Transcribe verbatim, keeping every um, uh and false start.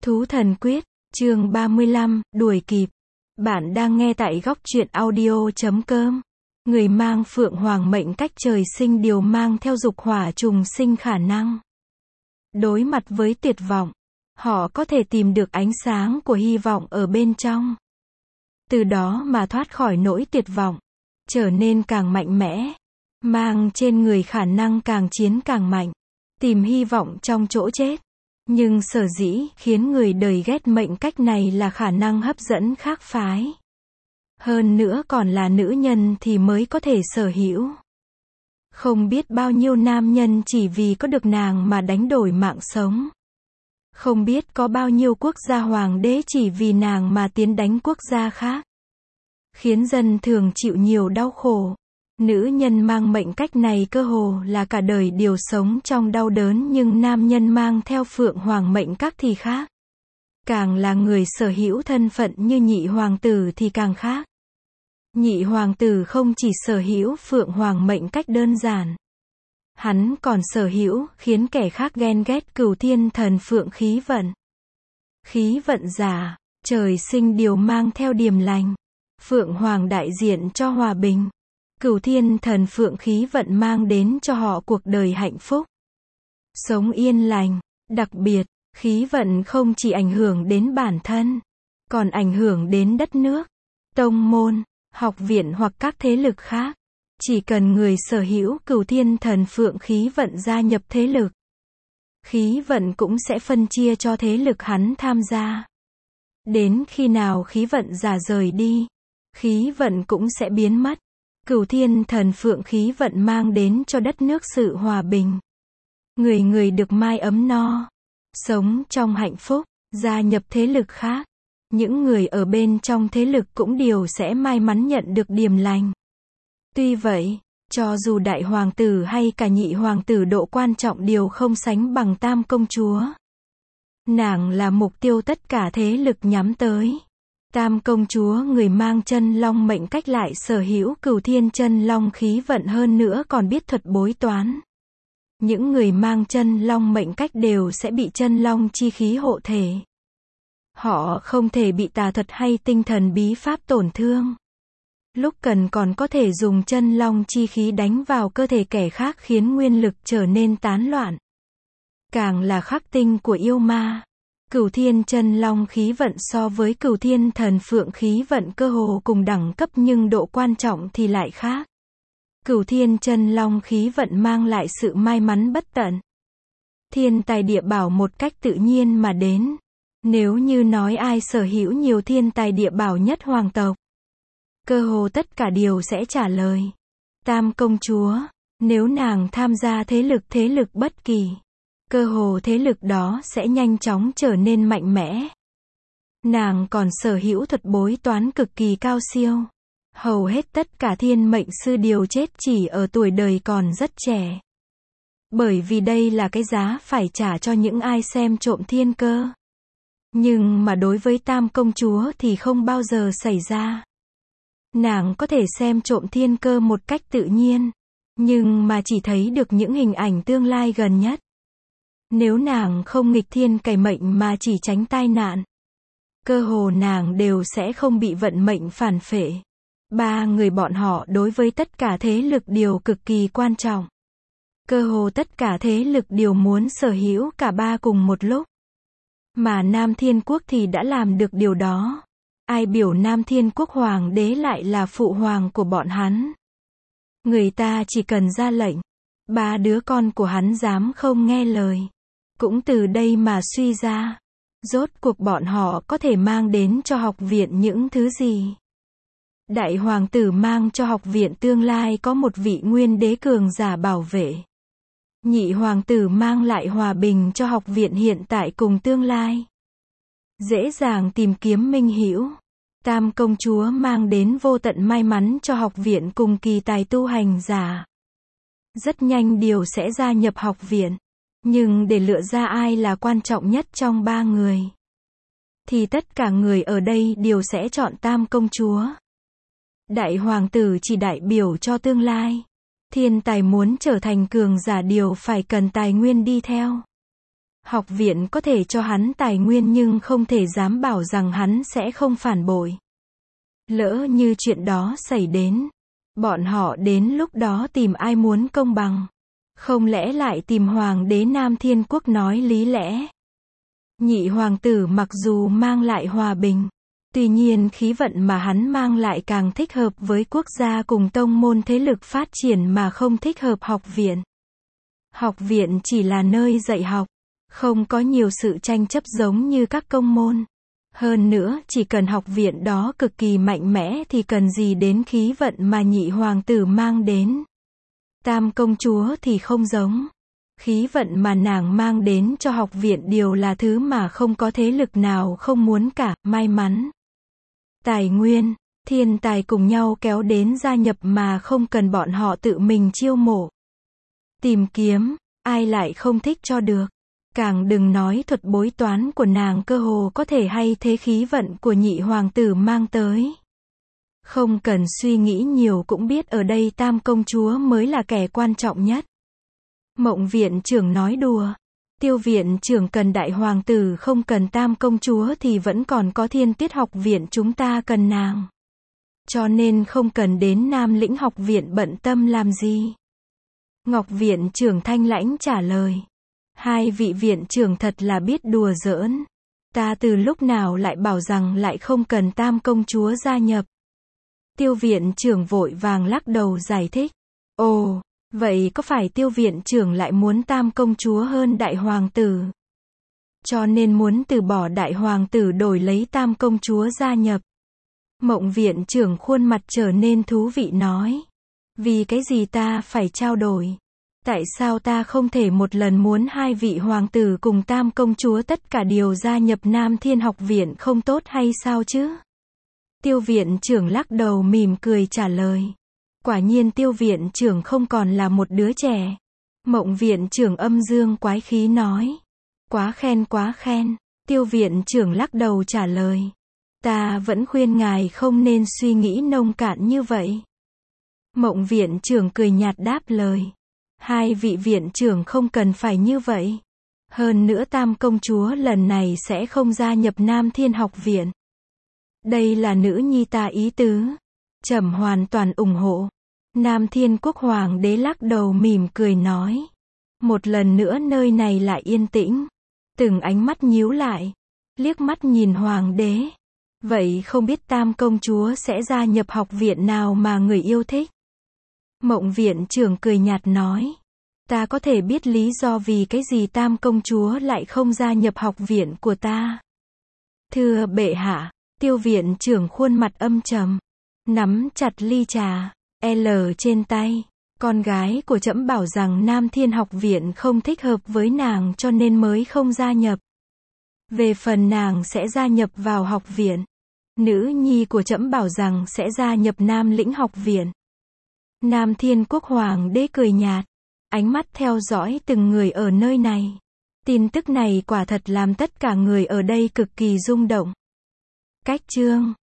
Thú Thần Quyết, chương ba mươi lăm, đuổi kịp. Bạn đang nghe tại góc truyện audio chấm com. Người mang Phượng Hoàng mệnh cách trời sinh đều mang theo dục hỏa trùng sinh khả năng. Đối mặt với tuyệt vọng, họ có thể tìm được ánh sáng của hy vọng ở bên trong. Từ đó mà thoát khỏi nỗi tuyệt vọng, trở nên càng mạnh mẽ, mang trên người khả năng càng chiến càng mạnh, tìm hy vọng trong chỗ chết. Nhưng sở dĩ khiến người đời ghét mệnh cách này là khả năng hấp dẫn khác phái. Hơn nữa còn là nữ nhân thì mới có thể sở hữu. Không biết bao nhiêu nam nhân chỉ vì có được nàng mà đánh đổi mạng sống. Không biết có bao nhiêu quốc gia hoàng đế chỉ vì nàng mà tiến đánh quốc gia khác. Khiến dân thường chịu nhiều đau khổ. Nữ nhân mang mệnh cách này cơ hồ là cả đời đều sống trong đau đớn, nhưng nam nhân mang theo Phượng Hoàng mệnh cách thì khác. Càng là người sở hữu thân phận như nhị hoàng tử thì càng khác. Nhị hoàng tử không chỉ sở hữu Phượng Hoàng mệnh cách đơn giản. Hắn còn sở hữu khiến kẻ khác ghen ghét Cửu Thiên Thần Phượng khí vận. Khí vận giả, trời sinh đều mang theo điềm lành. Phượng Hoàng đại diện cho hòa bình. Cửu Thiên Thần Phượng khí vận mang đến cho họ cuộc đời hạnh phúc, sống yên lành. Đặc biệt, khí vận không chỉ ảnh hưởng đến bản thân, còn ảnh hưởng đến đất nước, tông môn, học viện hoặc các thế lực khác. Chỉ cần người sở hữu Cửu Thiên Thần Phượng khí vận gia nhập thế lực, khí vận cũng sẽ phân chia cho thế lực hắn tham gia. Đến khi nào khí vận giả rời đi, khí vận cũng sẽ biến mất. Cửu Thiên Thần Phượng khí vận mang đến cho đất nước sự hòa bình. Người người được mai ấm no, sống trong hạnh phúc. Gia nhập thế lực khác, những người ở bên trong thế lực cũng đều sẽ may mắn nhận được điềm lành. Tuy vậy, cho dù đại hoàng tử hay cả nhị hoàng tử độ quan trọng đều không sánh bằng tam công chúa. Nàng là mục tiêu tất cả thế lực nhắm tới. Tam công chúa người mang chân long mệnh cách lại sở hữu Cửu Thiên chân long khí vận, hơn nữa còn biết thuật bói toán. Những người mang chân long mệnh cách đều sẽ bị chân long chi khí hộ thể. Họ không thể bị tà thuật hay tinh thần bí pháp tổn thương. Lúc cần còn có thể dùng chân long chi khí đánh vào cơ thể kẻ khác khiến nguyên lực trở nên tán loạn. Càng là khắc tinh của yêu ma. Cửu Thiên chân long khí vận so với Cửu Thiên Thần Phượng khí vận cơ hồ cùng đẳng cấp, nhưng độ quan trọng thì lại khác. Cửu Thiên chân long khí vận mang lại sự may mắn bất tận. Thiên tài địa bảo một cách tự nhiên mà đến. Nếu như nói ai sở hữu nhiều thiên tài địa bảo nhất hoàng tộc, cơ hồ tất cả đều sẽ trả lời Tam công chúa. Nếu nàng tham gia thế lực thế lực bất kỳ, cơ hồ thế lực đó sẽ nhanh chóng trở nên mạnh mẽ. Nàng còn sở hữu thuật bói toán cực kỳ cao siêu. Hầu hết tất cả thiên mệnh sư đều chết chỉ ở tuổi đời còn rất trẻ. Bởi vì đây là cái giá phải trả cho những ai xem trộm thiên cơ. Nhưng mà đối với tam công chúa thì không bao giờ xảy ra. Nàng có thể xem trộm thiên cơ một cách tự nhiên, nhưng mà chỉ thấy được những hình ảnh tương lai gần nhất. Nếu nàng không nghịch thiên cải mệnh mà chỉ tránh tai nạn, cơ hồ nàng đều sẽ không bị vận mệnh phản phệ. Ba người bọn họ đối với tất cả thế lực đều cực kỳ quan trọng. Cơ hồ tất cả thế lực đều muốn sở hữu cả ba cùng một lúc. Mà Nam Thiên Quốc thì đã làm được điều đó. Ai biểu Nam Thiên Quốc hoàng đế lại là phụ hoàng của bọn hắn. Người ta chỉ cần ra lệnh, ba đứa con của hắn dám không nghe lời. Cũng từ đây mà suy ra, rốt cuộc bọn họ có thể mang đến cho học viện những thứ gì. Đại hoàng tử mang cho học viện tương lai có một vị nguyên đế cường giả bảo vệ. Nhị hoàng tử mang lại hòa bình cho học viện hiện tại cùng tương lai. Dễ dàng tìm kiếm minh hữu. Tam công chúa mang đến vô tận may mắn cho học viện cùng kỳ tài tu hành giả. Rất nhanh đều sẽ gia nhập học viện. Nhưng để lựa ra ai là quan trọng nhất trong ba người, thì tất cả người ở đây đều sẽ chọn tam công chúa. Đại hoàng tử chỉ đại biểu cho tương lai. Thiên tài muốn trở thành cường giả đều phải cần tài nguyên đi theo. Học viện có thể cho hắn tài nguyên nhưng không thể dám bảo rằng hắn sẽ không phản bội. Lỡ như chuyện đó xảy đến, bọn họ đến lúc đó tìm ai muốn công bằng? Không lẽ lại tìm Hoàng đế Nam Thiên Quốc nói lý lẽ? Nhị hoàng tử mặc dù mang lại hòa bình, tuy nhiên khí vận mà hắn mang lại càng thích hợp với quốc gia cùng tông môn thế lực phát triển mà không thích hợp học viện. Học viện chỉ là nơi dạy học, không có nhiều sự tranh chấp giống như các công môn. Hơn nữa, chỉ cần học viện đó cực kỳ mạnh mẽ thì cần gì đến khí vận mà nhị hoàng tử mang đến. Tam công chúa thì không giống. Khí vận mà nàng mang đến cho học viện đều là thứ mà không có thế lực nào không muốn cả, may mắn. Tài nguyên, thiên tài cùng nhau kéo đến gia nhập mà không cần bọn họ tự mình chiêu mộ. Tìm kiếm, ai lại không thích cho được. Càng đừng nói thuật bói toán của nàng cơ hồ có thể hay thế khí vận của nhị hoàng tử mang tới. Không cần suy nghĩ nhiều cũng biết ở đây tam công chúa mới là kẻ quan trọng nhất. Mộng viện trưởng nói đùa. Tiêu viện trưởng cần đại hoàng tử không cần tam công chúa thì vẫn còn có Thiên Tuyết học viện chúng ta cần nàng. Cho nên không cần đến Nam Lĩnh học viện bận tâm làm gì. Ngọc viện trưởng thanh lãnh trả lời. Hai vị viện trưởng thật là biết đùa giỡn. Ta từ lúc nào lại bảo rằng lại không cần tam công chúa gia nhập. Tiêu viện trưởng vội vàng lắc đầu giải thích. Ồ, vậy có phải tiêu viện trưởng lại muốn tam công chúa hơn đại hoàng tử? Cho nên muốn từ bỏ đại hoàng tử đổi lấy tam công chúa gia nhập. Mộng viện trưởng khuôn mặt trở nên thú vị nói. Vì cái gì ta phải trao đổi? Tại sao ta không thể một lần muốn hai vị hoàng tử cùng tam công chúa tất cả đều gia nhập Nam Thiên học viện không tốt hay sao chứ? Tiêu viện trưởng lắc đầu mỉm cười trả lời. Quả nhiên tiêu viện trưởng không còn là một đứa trẻ. Mộng viện trưởng âm dương quái khí nói. Quá khen quá khen. Tiêu viện trưởng lắc đầu trả lời. Ta vẫn khuyên ngài không nên suy nghĩ nông cạn như vậy. Mộng viện trưởng cười nhạt đáp lời. Hai vị viện trưởng không cần phải như vậy. Hơn nữa tam công chúa lần này sẽ không gia nhập Nam Thiên học viện. Đây là nữ nhi ta ý tứ. Trẫm hoàn toàn ủng hộ. Nam Thiên Quốc hoàng đế lắc đầu mỉm cười nói. Một lần nữa nơi này lại yên tĩnh. Từng ánh mắt nhíu lại. Liếc mắt nhìn hoàng đế. Vậy không biết tam công chúa sẽ gia nhập học viện nào mà người yêu thích? Mộng viện trưởng cười nhạt nói. Ta có thể biết lý do vì cái gì tam công chúa lại không gia nhập học viện của ta. Thưa bệ hạ, tiêu viện trưởng khuôn mặt âm trầm. Nắm chặt ly trà, L trên tay. Con gái của trẫm bảo rằng Nam Thiên học viện không thích hợp với nàng cho nên mới không gia nhập. Về phần nàng sẽ gia nhập vào học viện. Nữ nhi của trẫm bảo rằng sẽ gia nhập Nam Lĩnh học viện. Nam Thiên Quốc hoàng đế cười nhạt. Ánh mắt theo dõi từng người ở nơi này. Tin tức này quả thật làm tất cả người ở đây cực kỳ rung động. Cách chương